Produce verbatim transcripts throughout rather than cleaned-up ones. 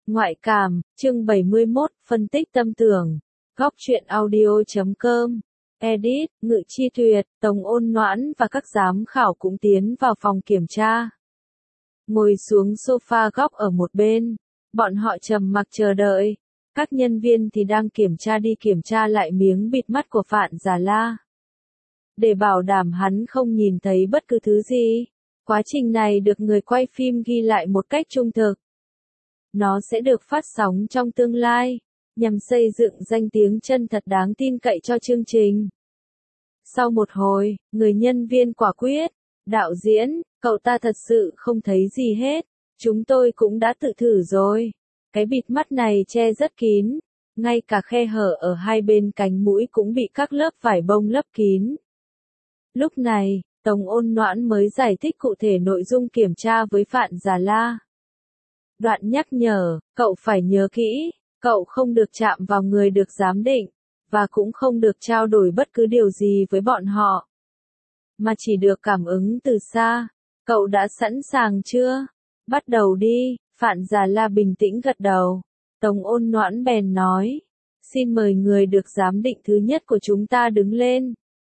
Ngoại cảm, chương bảy mươi mốt, phân tích tâm tưởng. Góc truyện audio chấm com. Edit, Ngự Chi Tuyệt, Tống Ôn Noãn và các giám khảo cũng tiến vào phòng kiểm tra. Ngồi xuống sofa góc ở một bên, bọn họ trầm mặc chờ đợi. Các nhân viên thì đang kiểm tra đi kiểm tra lại miếng bịt mắt của Phạn Già La. Để bảo đảm hắn không nhìn thấy bất cứ thứ gì, quá trình này được người quay phim ghi lại một cách trung thực. Nó sẽ được phát sóng trong tương lai, nhằm xây dựng danh tiếng chân thật đáng tin cậy cho chương trình. Sau một hồi, người nhân viên quả quyết, đạo diễn, cậu ta thật sự không thấy gì hết, chúng tôi cũng đã tự thử rồi. Cái bịt mắt này che rất kín, ngay cả khe hở ở hai bên cánh mũi cũng bị các lớp vải bông lấp kín. Lúc này, Tống Ôn Noãn mới giải thích cụ thể nội dung kiểm tra với Phạn Già La. Đoạn nhắc nhở, cậu phải nhớ kỹ, cậu không được chạm vào người được giám định, và cũng không được trao đổi bất cứ điều gì với bọn họ, mà chỉ được cảm ứng từ xa. Cậu đã sẵn sàng chưa? Bắt đầu đi. Phạn Già La bình tĩnh gật đầu. Tống Ôn Noãn bèn nói, xin mời người được giám định thứ nhất của chúng ta đứng lên.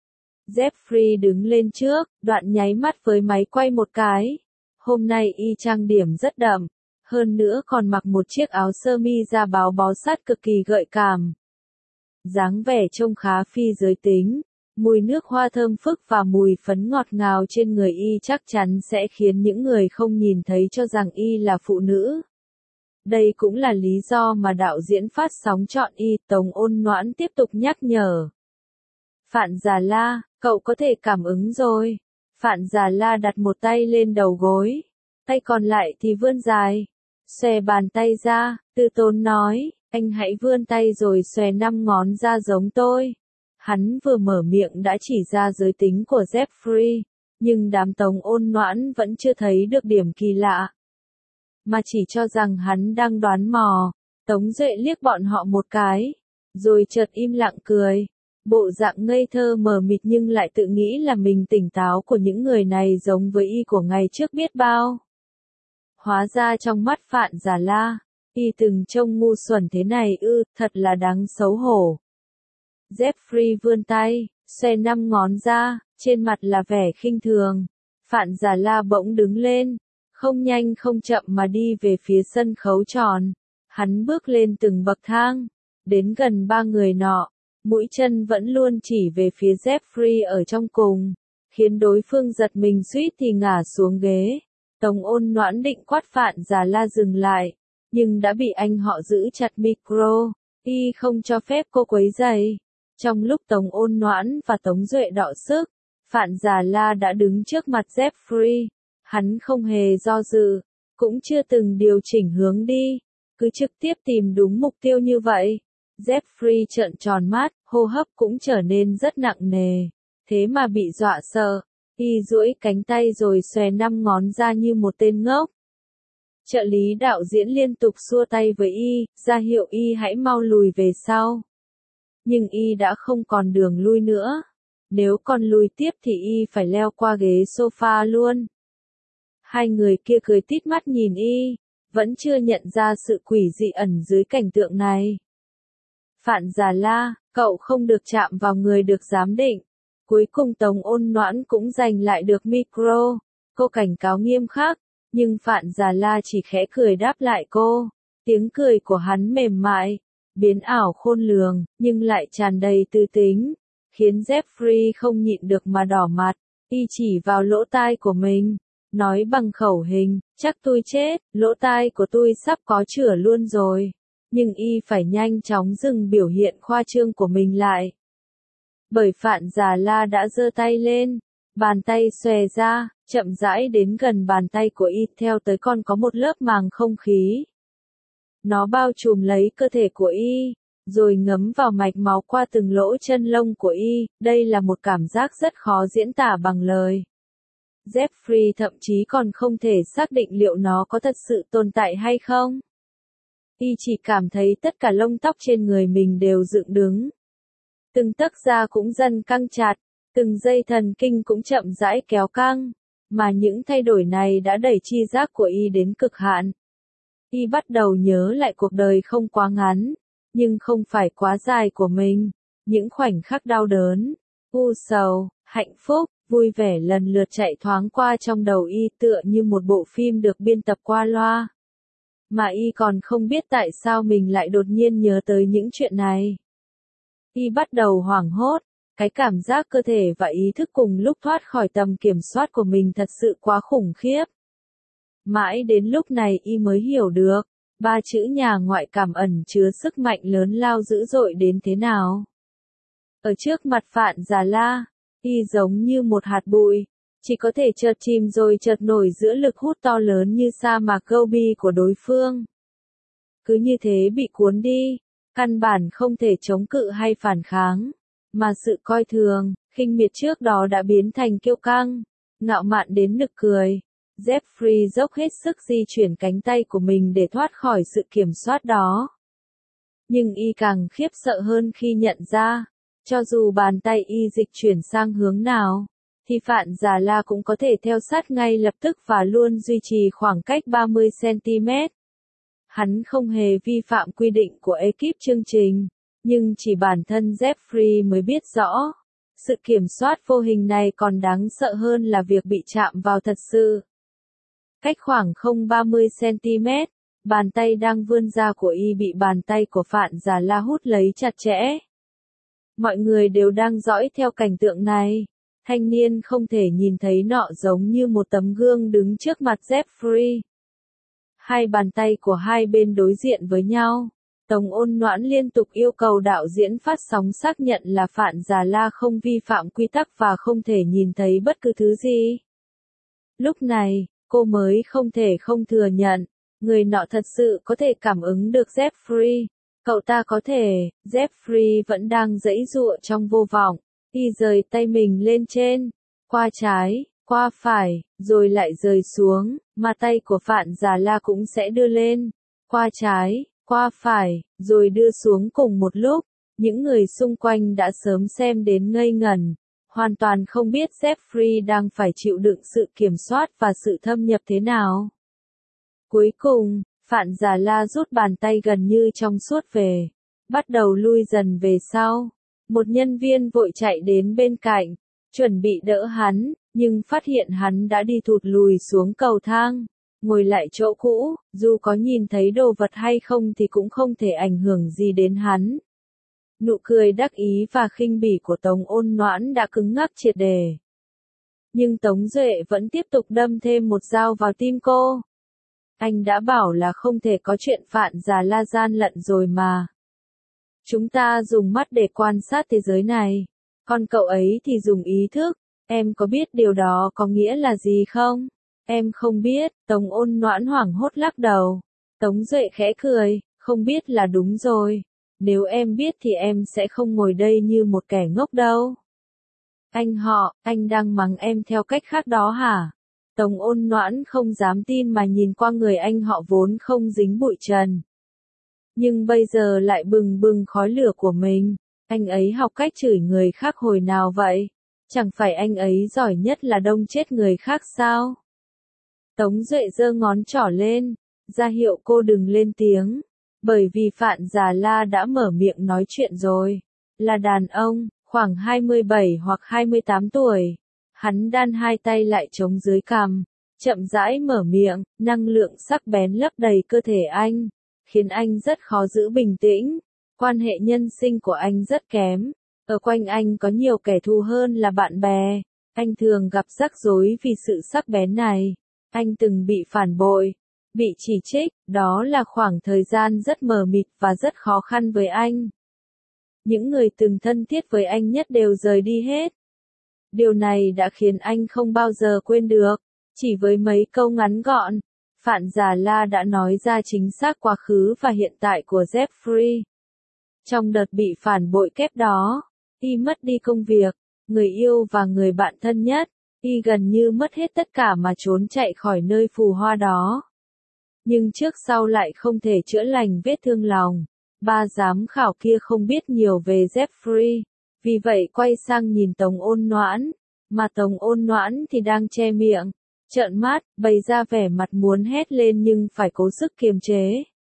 Jeffrey đứng lên trước, đoạn nháy mắt với máy quay một cái. Hôm nay y trang điểm rất đậm, hơn nữa còn mặc một chiếc áo sơ mi da báo bó sát cực kỳ gợi cảm. Dáng vẻ trông khá phi giới tính, mùi nước hoa thơm phức và mùi phấn ngọt ngào trên người y chắc chắn sẽ khiến những người không nhìn thấy cho rằng y là phụ nữ. Đây cũng là lý do mà đạo diễn phát sóng chọn y. Tống Ôn Noãn tiếp tục nhắc nhở. Phạn Già La, cậu có thể cảm ứng rồi. Phạn Già La đặt một tay lên đầu gối, tay còn lại thì vươn dài, xòe bàn tay ra, từ tốn nói, anh hãy vươn tay rồi xòe năm ngón ra giống tôi. Hắn vừa mở miệng đã chỉ ra giới tính của Jeffrey, nhưng đám Tống Ôn Noãn vẫn chưa thấy được điểm kỳ lạ, mà chỉ cho rằng hắn đang đoán mò. Tống Duệ liếc bọn họ một cái, rồi chợt im lặng cười. Bộ dạng ngây thơ mờ mịt nhưng lại tự nghĩ là mình tỉnh táo của những người này giống với y của ngày trước biết bao. Hóa ra trong mắt Phạn Già La, y từng trông ngu xuẩn thế này ư, thật là đáng xấu hổ. Jeffrey vươn tay, xoe năm ngón ra, trên mặt là vẻ khinh thường. Phạn Già La bỗng đứng lên, không nhanh không chậm mà đi về phía sân khấu tròn. Hắn bước lên từng bậc thang, đến gần ba người nọ, mũi chân vẫn luôn chỉ về phía Jeffrey ở trong cùng, khiến đối phương giật mình suýt thì ngả xuống ghế. Tống Ôn Noãn định quát Phạn Già La dừng lại, nhưng đã bị anh họ giữ chặt micro, y không cho phép cô quấy rầy. Trong lúc Tống Ôn Noãn và Tống Duệ đọ sức, Phạn Già La đã đứng trước mặt Jeffrey. Hắn không hề do dự, cũng chưa từng điều chỉnh hướng đi, cứ trực tiếp tìm đúng mục tiêu như vậy. Jeffrey trợn tròn mắt, hô hấp cũng trở nên rất nặng nề, thế mà bị dọa sợ. Y duỗi cánh tay rồi xòe năm ngón ra như một tên ngốc. Trợ lý đạo diễn liên tục xua tay với y, ra hiệu y hãy mau lùi về sau. Nhưng y đã không còn đường lui nữa. Nếu còn lùi tiếp thì y phải leo qua ghế sofa luôn. Hai người kia cười tít mắt nhìn y, vẫn chưa nhận ra sự quỷ dị ẩn dưới cảnh tượng này. Phạn Già La, cậu không được chạm vào người được giám định. Cuối cùng Tống Ôn Noãn cũng giành lại được micro. Cô cảnh cáo nghiêm khắc, nhưng Phạn Già La chỉ khẽ cười đáp lại cô. Tiếng cười của hắn mềm mại, biến ảo khôn lường, nhưng lại tràn đầy tư tính, khiến Jeffrey không nhịn được mà đỏ mặt. Y chỉ vào lỗ tai của mình, nói bằng khẩu hình, chắc tôi chết, lỗ tai của tôi sắp có chữa luôn rồi. Nhưng y phải nhanh chóng dừng biểu hiện khoa trương của mình lại. Bởi Phạn Già La đã giơ tay lên, bàn tay xòe ra, chậm rãi đến gần bàn tay của y, theo tới còn có một lớp màng không khí. Nó bao trùm lấy cơ thể của y, rồi ngấm vào mạch máu qua từng lỗ chân lông của y. Đây là một cảm giác rất khó diễn tả bằng lời. Jeffrey thậm chí còn không thể xác định liệu nó có thật sự tồn tại hay không. Y chỉ cảm thấy tất cả lông tóc trên người mình đều dựng đứng. Từng tấc da cũng dần căng chặt, từng dây thần kinh cũng chậm rãi kéo căng, mà những thay đổi này đã đẩy chi giác của y đến cực hạn. Y bắt đầu nhớ lại cuộc đời không quá ngắn, nhưng không phải quá dài của mình. Những khoảnh khắc đau đớn, u sầu, hạnh phúc, vui vẻ lần lượt chạy thoáng qua trong đầu Y tựa như một bộ phim được biên tập qua loa. Mà Y còn không biết tại sao mình lại đột nhiên nhớ tới những chuyện này. Y bắt đầu hoảng hốt, cái cảm giác cơ thể và ý thức cùng lúc thoát khỏi tầm kiểm soát của mình thật sự quá khủng khiếp. Mãi đến lúc này Y mới hiểu được, ba chữ nhà ngoại cảm ẩn chứa sức mạnh lớn lao dữ dội đến thế nào. Ở trước mặt Phạn Già La, Y giống như một hạt bụi, chỉ có thể chợt chìm rồi chợt nổi giữa lực hút to lớn như sa mạc Gobi của đối phương. Cứ như thế bị cuốn đi, căn bản không thể chống cự hay phản kháng, mà sự coi thường, khinh miệt trước đó đã biến thành kiêu căng, ngạo mạn đến nực cười. Jeffrey dốc hết sức di chuyển cánh tay của mình để thoát khỏi sự kiểm soát đó. Nhưng Y càng khiếp sợ hơn khi nhận ra, cho dù bàn tay Y dịch chuyển sang hướng nào, thì Phạn Già La cũng có thể theo sát ngay lập tức và luôn duy trì khoảng cách ba mươi xăng-ti-mét. Hắn không hề vi phạm quy định của ekip chương trình, nhưng chỉ bản thân Jeffrey mới biết rõ. Sự kiểm soát vô hình này còn đáng sợ hơn là việc bị chạm vào thật sự. Cách khoảng không phẩy ba mươi xăng-ti-mét, bàn tay đang vươn ra của Y bị bàn tay của Phạn Già La hút lấy chặt chẽ. Mọi người đều đang dõi theo cảnh tượng này. Thanh niên không thể nhìn thấy nọ giống như một tấm gương đứng trước mặt Jeffrey. Hai bàn tay của hai bên đối diện với nhau. Tống Ôn Noãn liên tục yêu cầu đạo diễn phát sóng xác nhận là Phạn Già La không vi phạm quy tắc và không thể nhìn thấy bất cứ thứ gì. Lúc này, cô mới không thể không thừa nhận, người nọ thật sự có thể cảm ứng được Jeffrey. Cậu ta có thể, Jeffrey vẫn đang giãy giụa trong vô vọng. Y rời tay mình lên trên, qua trái, qua phải, rồi lại rời xuống, mà tay của Phạn Già La cũng sẽ đưa lên, qua trái, qua phải, rồi đưa xuống cùng một lúc. Những người xung quanh đã sớm xem đến ngây ngẩn, hoàn toàn không biết Jeffrey đang phải chịu đựng sự kiểm soát và sự thâm nhập thế nào. Cuối cùng, Phạn Già La rút bàn tay gần như trong suốt về, bắt đầu lui dần về sau. Một nhân viên vội chạy đến bên cạnh, chuẩn bị đỡ hắn, nhưng phát hiện hắn đã đi thụt lùi xuống cầu thang, ngồi lại chỗ cũ, dù có nhìn thấy đồ vật hay không thì cũng không thể ảnh hưởng gì đến hắn. Nụ cười đắc ý và khinh bỉ của Tống Ôn Noãn đã cứng ngắc triệt để. Nhưng Tống Duệ vẫn tiếp tục đâm thêm một dao vào tim cô. Anh đã bảo là không thể có chuyện Phạn Già La gian lận rồi mà. Chúng ta dùng mắt để quan sát thế giới này, còn cậu ấy thì dùng ý thức. Em có biết điều đó có nghĩa là gì không? Em không biết, Tống Ôn Noãn hoảng hốt lắc đầu. Tống Duệ khẽ cười, không biết là đúng rồi. Nếu em biết thì em sẽ không ngồi đây như một kẻ ngốc đâu. Anh họ, anh đang mắng em theo cách khác đó hả? Tống Ôn Noãn không dám tin mà nhìn qua người anh họ vốn không dính bụi trần. Nhưng bây giờ lại bừng bừng khói lửa của mình. Anh ấy học cách chửi người khác hồi nào vậy? Chẳng phải anh ấy giỏi nhất là đông chết người khác sao? Tống Duệ giơ ngón trỏ lên, ra hiệu cô đừng lên tiếng. Bởi vì Phạn Già La đã mở miệng nói chuyện rồi. Là đàn ông, khoảng hai mươi bảy hoặc hai mươi tám tuổi. Hắn đan hai tay lại chống dưới cằm, chậm rãi mở miệng, năng lượng sắc bén lấp đầy cơ thể anh, khiến anh rất khó giữ bình tĩnh. Quan hệ nhân sinh của anh rất kém. Ở quanh anh có nhiều kẻ thù hơn là bạn bè. Anh thường gặp rắc rối vì sự sắc bén này. Anh từng bị phản bội, bị chỉ trích, đó là khoảng thời gian rất mờ mịt và rất khó khăn với anh. Những người từng thân thiết với anh nhất đều rời đi hết. Điều này đã khiến anh không bao giờ quên được. Chỉ với mấy câu ngắn gọn, Phạn Già La đã nói ra chính xác quá khứ và hiện tại của Jeffrey. Trong đợt bị phản bội kép đó, Y mất đi công việc, người yêu và người bạn thân nhất. Y gần như mất hết tất cả mà trốn chạy khỏi nơi phù hoa đó. Nhưng trước sau lại không thể chữa lành vết thương lòng. Ba giám khảo kia không biết nhiều về Jeffrey, vì vậy quay sang nhìn Tống Ôn Noãn, mà Tống Ôn Noãn thì đang che miệng, Trợn mắt, bày ra vẻ mặt muốn hét lên nhưng phải cố sức kiềm chế.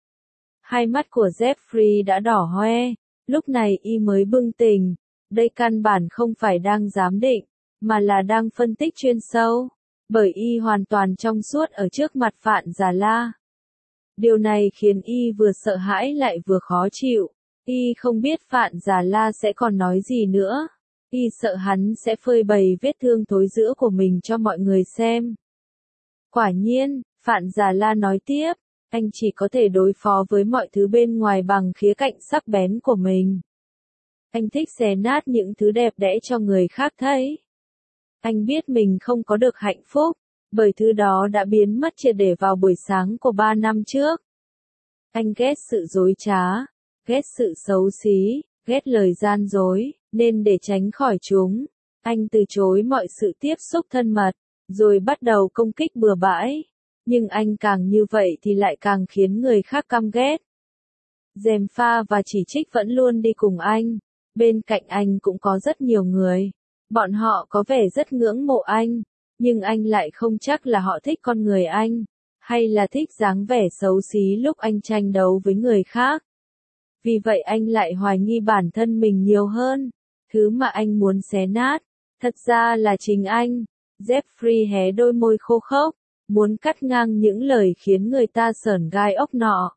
Hai mắt của Jeffrey đã đỏ hoe, lúc này y mới bừng tỉnh, đây căn bản không phải đang giám định, mà là đang phân tích chuyên sâu, bởi y hoàn toàn trong suốt ở trước mặt Phạn Già La. Điều này khiến y vừa sợ hãi lại vừa khó chịu, y không biết Phạn Già La sẽ còn nói gì nữa, y sợ hắn sẽ phơi bày vết thương thối rữa của mình cho mọi người xem. Quả nhiên, Phạn Già La nói tiếp, anh chỉ có thể đối phó với mọi thứ bên ngoài bằng khía cạnh sắc bén của mình. Anh thích xé nát những thứ đẹp đẽ cho người khác thấy. Anh biết mình không có được hạnh phúc, bởi thứ đó đã biến mất triệt để vào buổi sáng của ba năm trước. Anh ghét sự dối trá, ghét sự xấu xí, ghét lời gian dối, nên để tránh khỏi chúng, anh từ chối mọi sự tiếp xúc thân mật, rồi bắt đầu công kích bừa bãi. Nhưng anh càng như vậy thì lại càng khiến người khác căm ghét. Gièm pha và chỉ trích vẫn luôn đi cùng anh. Bên cạnh anh cũng có rất nhiều người. Bọn họ có vẻ rất ngưỡng mộ anh, nhưng anh lại không chắc là họ thích con người anh, hay là thích dáng vẻ xấu xí lúc anh tranh đấu với người khác. Vì vậy anh lại hoài nghi bản thân mình nhiều hơn. Thứ mà anh muốn xé nát, thật ra là chính anh. Jeffrey hé đôi môi khô khốc, muốn cắt ngang những lời khiến người ta sởn gai ốc nọ.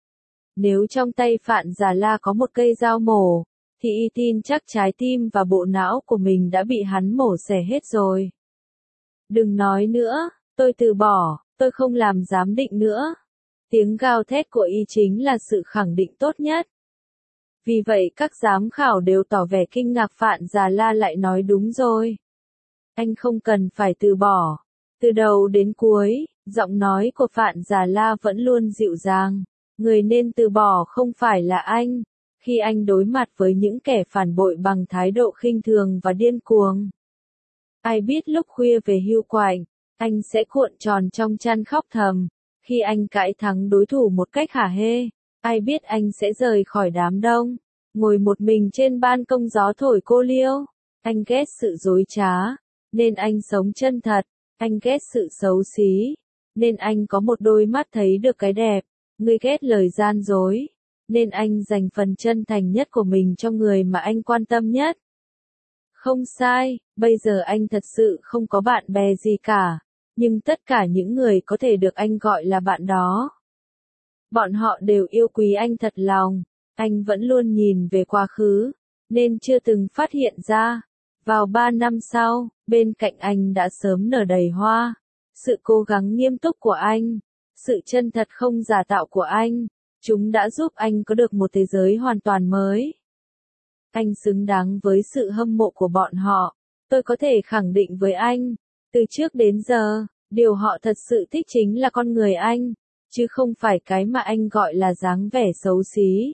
Nếu trong tay Phạn Già La có một cây dao mổ, thì y tin chắc trái tim và bộ não của mình đã bị hắn mổ xẻ hết rồi. Đừng nói nữa, tôi từ bỏ, tôi không làm giám định nữa. Tiếng gào thét của y chính là sự khẳng định tốt nhất. Vì vậy các giám khảo đều tỏ vẻ kinh ngạc. Phạn Già La lại nói đúng rồi. Anh không cần phải từ bỏ. Từ đầu đến cuối, giọng nói của Phạn Già La vẫn luôn dịu dàng. Người nên từ bỏ không phải là anh, khi anh đối mặt với những kẻ phản bội bằng thái độ khinh thường và điên cuồng. Ai biết lúc khuya về hưu quạnh, anh sẽ cuộn tròn trong chăn khóc thầm, khi anh cãi thắng đối thủ một cách hả hê. Ai biết anh sẽ rời khỏi đám đông, ngồi một mình trên ban công gió thổi cô liêu. Anh ghét sự dối trá, nên anh sống chân thật. Anh ghét sự xấu xí, nên anh có một đôi mắt thấy được cái đẹp. Người ghét lời gian dối, nên anh dành phần chân thành nhất của mình cho người mà anh quan tâm nhất. Không sai, bây giờ anh thật sự không có bạn bè gì cả, nhưng tất cả những người có thể được anh gọi là bạn đó. Bọn họ đều yêu quý anh thật lòng, anh vẫn luôn nhìn về quá khứ, nên chưa từng phát hiện ra. Vào ba năm sau, bên cạnh anh đã sớm nở đầy hoa. Sự cố gắng nghiêm túc của anh, sự chân thật không giả tạo của anh, chúng đã giúp anh có được một thế giới hoàn toàn mới. Anh xứng đáng với sự hâm mộ của bọn họ. Tôi có thể khẳng định với anh, từ trước đến giờ, điều họ thật sự thích chính là con người anh, chứ không phải cái mà anh gọi là dáng vẻ xấu xí.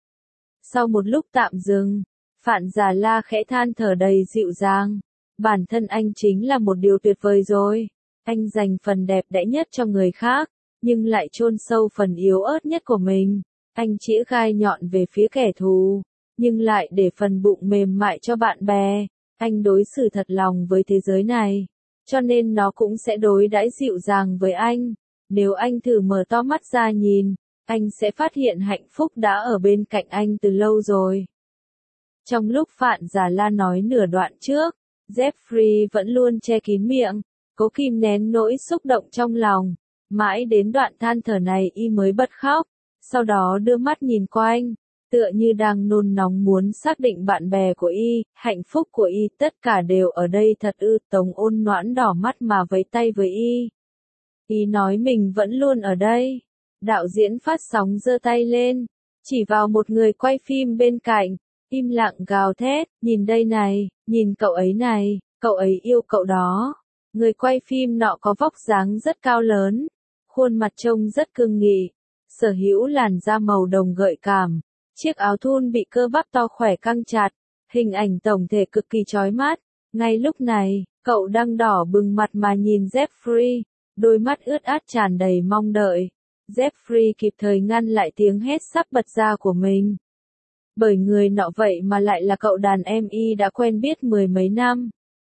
Sau một lúc tạm dừng, Phạn Già La khẽ than thở đầy dịu dàng. Bản thân anh chính là một điều tuyệt vời rồi. Anh dành phần đẹp đẽ nhất cho người khác, nhưng lại chôn sâu phần yếu ớt nhất của mình. Anh chĩa gai nhọn về phía kẻ thù, nhưng lại để phần bụng mềm mại cho bạn bè. Anh đối xử thật lòng với thế giới này, cho nên nó cũng sẽ đối đãi dịu dàng với anh. Nếu anh thử mở to mắt ra nhìn, anh sẽ phát hiện hạnh phúc đã ở bên cạnh anh từ lâu rồi. Trong lúc Phạn Già La nói nửa đoạn trước, Jeffrey vẫn luôn che kín miệng, cố kìm nén nỗi xúc động trong lòng. Mãi đến đoạn than thở này y mới bật khóc, sau đó đưa mắt nhìn quanh, tựa như đang nôn nóng muốn xác định bạn bè của y, hạnh phúc của y, tất cả đều ở đây thật ư. Tống Ôn Noãn đỏ mắt mà vẫy tay với y. Y nói mình vẫn luôn ở đây. Đạo diễn phát sóng giơ tay lên, chỉ vào một người quay phim bên cạnh, im lặng gào thét, nhìn đây này, nhìn cậu ấy này, cậu ấy yêu cậu đó. Người quay phim nọ có vóc dáng rất cao lớn, khuôn mặt trông rất cương nghị, sở hữu làn da màu đồng gợi cảm, chiếc áo thun bị cơ bắp to khỏe căng chặt, hình ảnh tổng thể cực kỳ chói mắt. Ngay lúc này, cậu đang đỏ bừng mặt mà nhìn Jeffrey, đôi mắt ướt át tràn đầy mong đợi. Jeffrey kịp thời ngăn lại tiếng hét sắp bật ra của mình. Bởi người nọ vậy mà lại là cậu đàn em y đã quen biết mười mấy năm.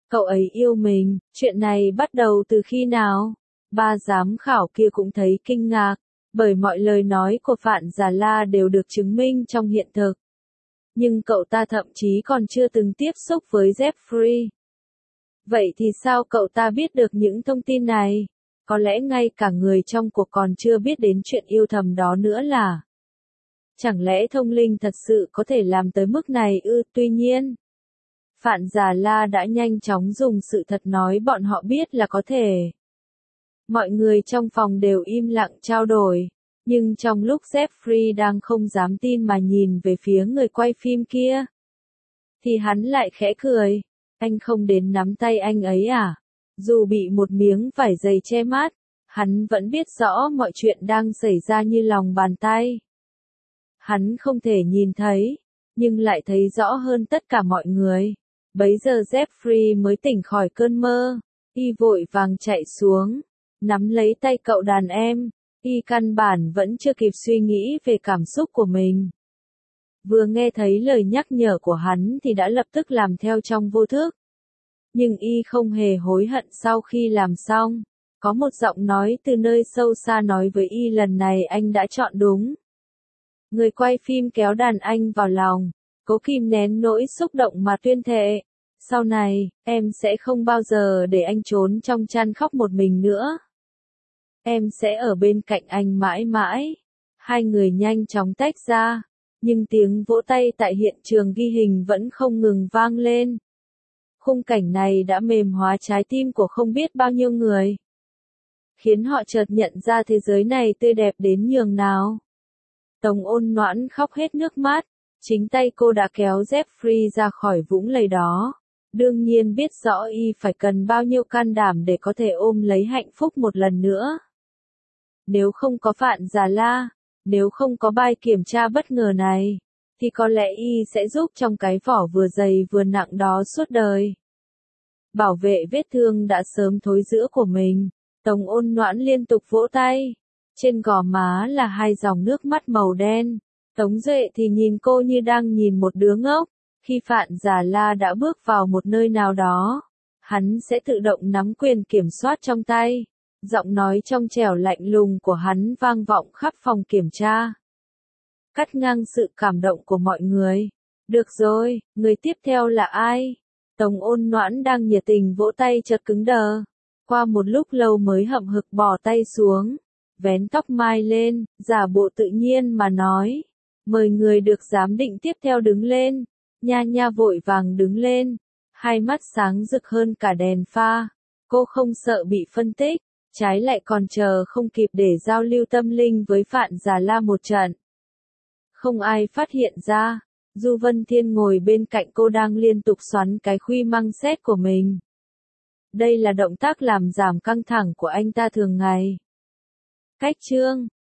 Cậu ấy yêu mình, chuyện này bắt đầu từ khi nào? Ba giám khảo kia cũng thấy kinh ngạc, bởi mọi lời nói của Phạn Già La đều được chứng minh trong hiện thực. Nhưng cậu ta thậm chí còn chưa từng tiếp xúc với Jeffrey. Vậy thì sao cậu ta biết được những thông tin này? Có lẽ ngay cả người trong cuộc còn chưa biết đến chuyện yêu thầm đó nữa là. Chẳng lẽ thông linh thật sự có thể làm tới mức này ư? Tuy nhiên, Phạn Già La đã nhanh chóng dùng sự thật nói bọn họ biết là có thể. Mọi người trong phòng đều im lặng trao đổi, nhưng trong lúc Jeffrey đang không dám tin mà nhìn về phía người quay phim kia, thì hắn lại khẽ cười. Anh không đến nắm tay anh ấy à? Dù bị một miếng vải dày che mắt, hắn vẫn biết rõ mọi chuyện đang xảy ra như lòng bàn tay. Hắn không thể nhìn thấy, nhưng lại thấy rõ hơn tất cả mọi người. Bấy giờ Jeffrey mới tỉnh khỏi cơn mơ, y vội vàng chạy xuống, nắm lấy tay cậu đàn em, y căn bản vẫn chưa kịp suy nghĩ về cảm xúc của mình. Vừa nghe thấy lời nhắc nhở của hắn thì đã lập tức làm theo trong vô thức. Nhưng y không hề hối hận sau khi làm xong. Có một giọng nói từ nơi sâu xa nói với y lần này anh đã chọn đúng. Người quay phim kéo đàn anh vào lòng, cố kìm nén nỗi xúc động mà tuyên thệ. Sau này, em sẽ không bao giờ để anh trốn trong chăn khóc một mình nữa. Em sẽ ở bên cạnh anh mãi mãi. Hai người nhanh chóng tách ra, nhưng tiếng vỗ tay tại hiện trường ghi hình vẫn không ngừng vang lên. Khung cảnh này đã mềm hóa trái tim của không biết bao nhiêu người, khiến họ chợt nhận ra thế giới này tươi đẹp đến nhường nào. Tống Ôn Noãn khóc hết nước mắt, chính tay cô đã kéo Jeffrey ra khỏi vũng lầy đó. Đương nhiên biết rõ y phải cần bao nhiêu can đảm để có thể ôm lấy hạnh phúc một lần nữa. Nếu không có Phạn Già La, nếu không có bài kiểm tra bất ngờ này, thì có lẽ y sẽ giúp trong cái vỏ vừa dày vừa nặng đó suốt đời. Bảo vệ vết thương đã sớm thối rữa của mình, Tống Ôn Noãn liên tục vỗ tay. Trên gò má là hai dòng nước mắt màu đen. Tống Duệ thì nhìn cô như đang nhìn một đứa ngốc. Khi Phạn Già La đã bước vào một nơi nào đó, hắn sẽ tự động nắm quyền kiểm soát trong tay. Giọng nói trong trẻo lạnh lùng của hắn vang vọng khắp phòng kiểm tra, cắt ngang sự cảm động của mọi người. Được rồi, người tiếp theo là ai? Tống Ôn Noãn đang nhiệt tình vỗ tay chợt cứng đờ. Qua một lúc lâu mới hậm hực bỏ tay xuống, vén tóc mai lên, giả bộ tự nhiên mà nói. Mời người được giám định tiếp theo đứng lên. Nha Nha vội vàng đứng lên, hai mắt sáng rực hơn cả đèn pha. Cô không sợ bị phân tích, trái lại còn chờ không kịp để giao lưu tâm linh với Phạn Già La một trận. Không ai phát hiện ra, Du Vân Thiên ngồi bên cạnh cô đang liên tục xoắn cái khuy măng xét của mình. Đây là động tác làm giảm căng thẳng của anh ta thường ngày. Cách chương